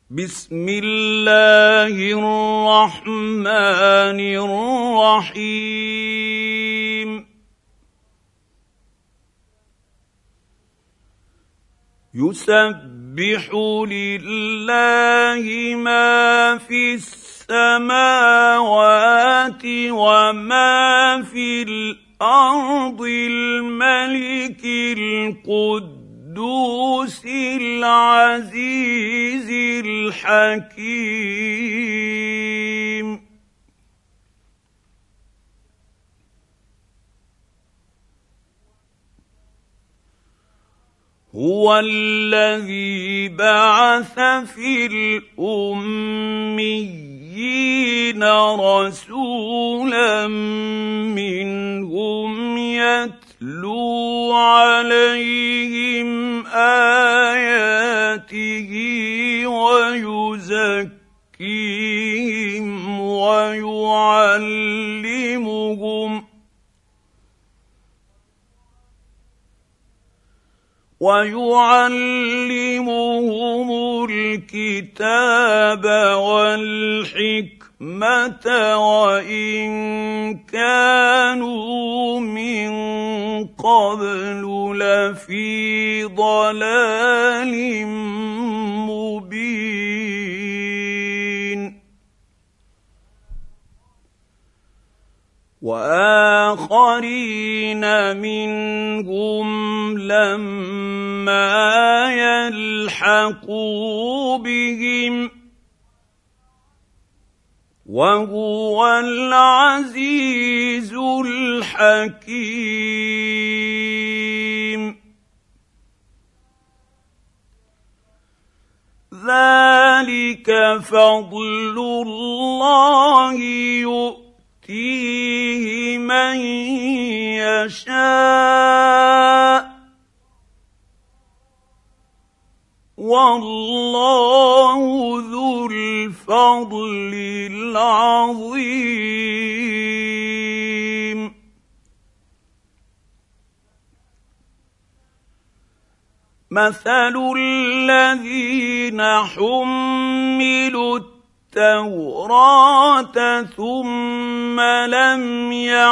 بسم الله الرحمن الرحيم يسبح لله ما في السماوات وما في الأرض الملك القدوس العزيز الحكيم هو الذي بعث في الأميين رسولا منهم يتلو عليهم آياته ويزكيهم ويعلمهم الكتاب والحكمة وإن كانوا من قبل لفي ضلال مبين وآخرين منهم لما يلحقوا بهم وهو العزيز الحكيم ذلك فضل الله يؤتيه من يشاء والله ذو الفضل العظيم مثل الذين حملوا التوراة ثم لم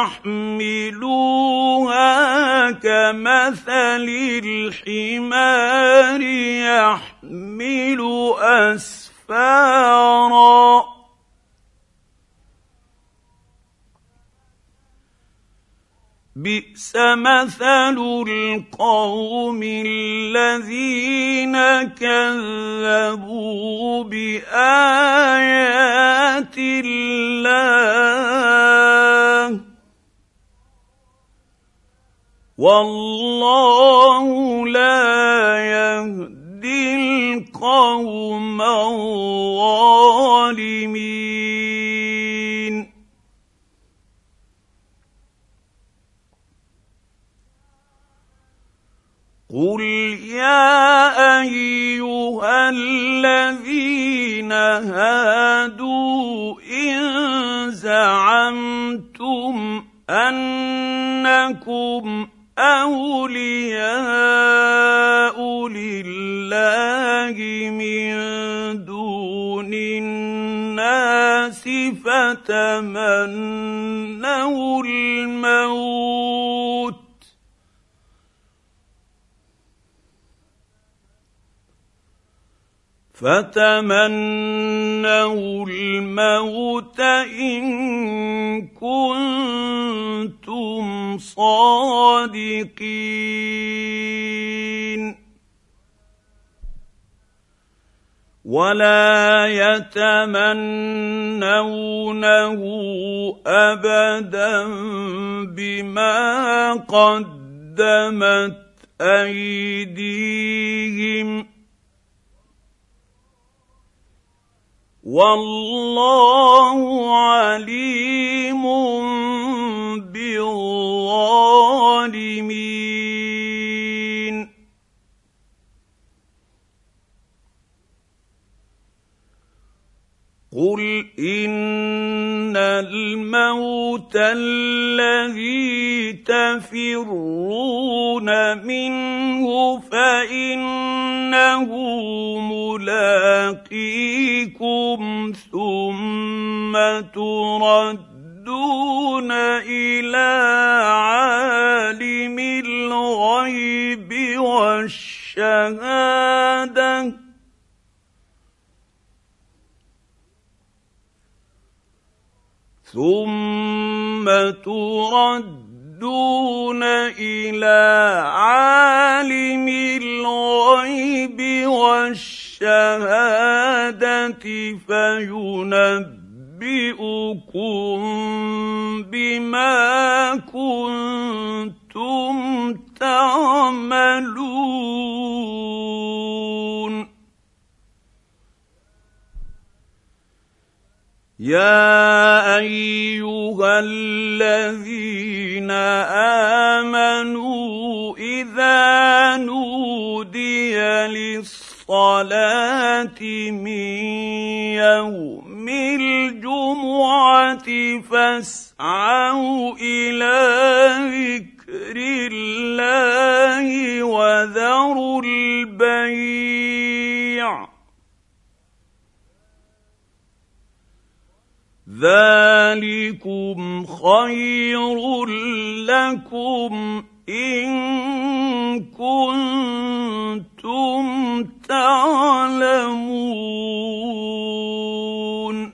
يحملوها كمثل الحمار يحمل أسفارا بئس مثل القوم الذين كذبوا بآيات الله والله لا يهدي القوم الظالمين قل يا أيها الذين هادوا إن زعمتم أنكم أولياء لله من دون الناس فتمنوا الموت إن كنتم صادقين ولا يتمنونه أبدا بما قدمت أيديهم والله عليم بالظالمين قل إن الموت الذي تفرون منه فإنه ملاقيه ربكم ثم تردون إلى عالم الغيب والشهادة فينبئكم بما كنتم تعملون. يا أيها الذين آمنوا إذا نودي للصلاة من يوم الجمعة فاسعوا إلى ذكر الله وذروا البيع ذلكم خير لكم إن كنتم تعلمون.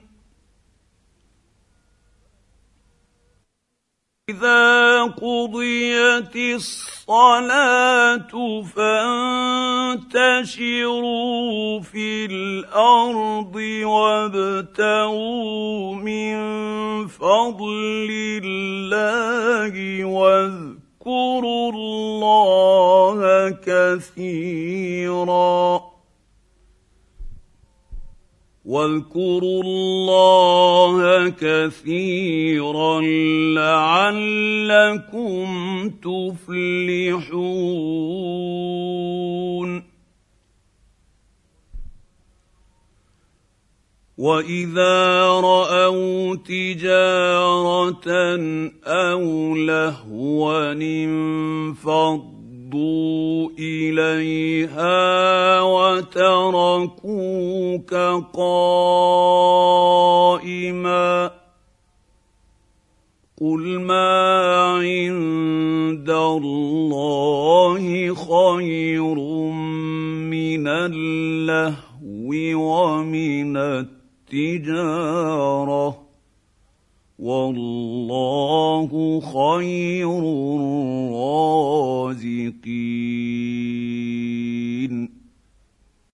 إذا قضيت الصلاة فانتشروا في الأرض وابتغوا من فضل الله واذكروا الله كثيرا لعلكم تفلحون. وإذا رأوا تجارة أو لهوا انفضوا إليها وتركوك قائما. قل ما عند الله خير من اللهو ومن التجارة والله خير الرازقين.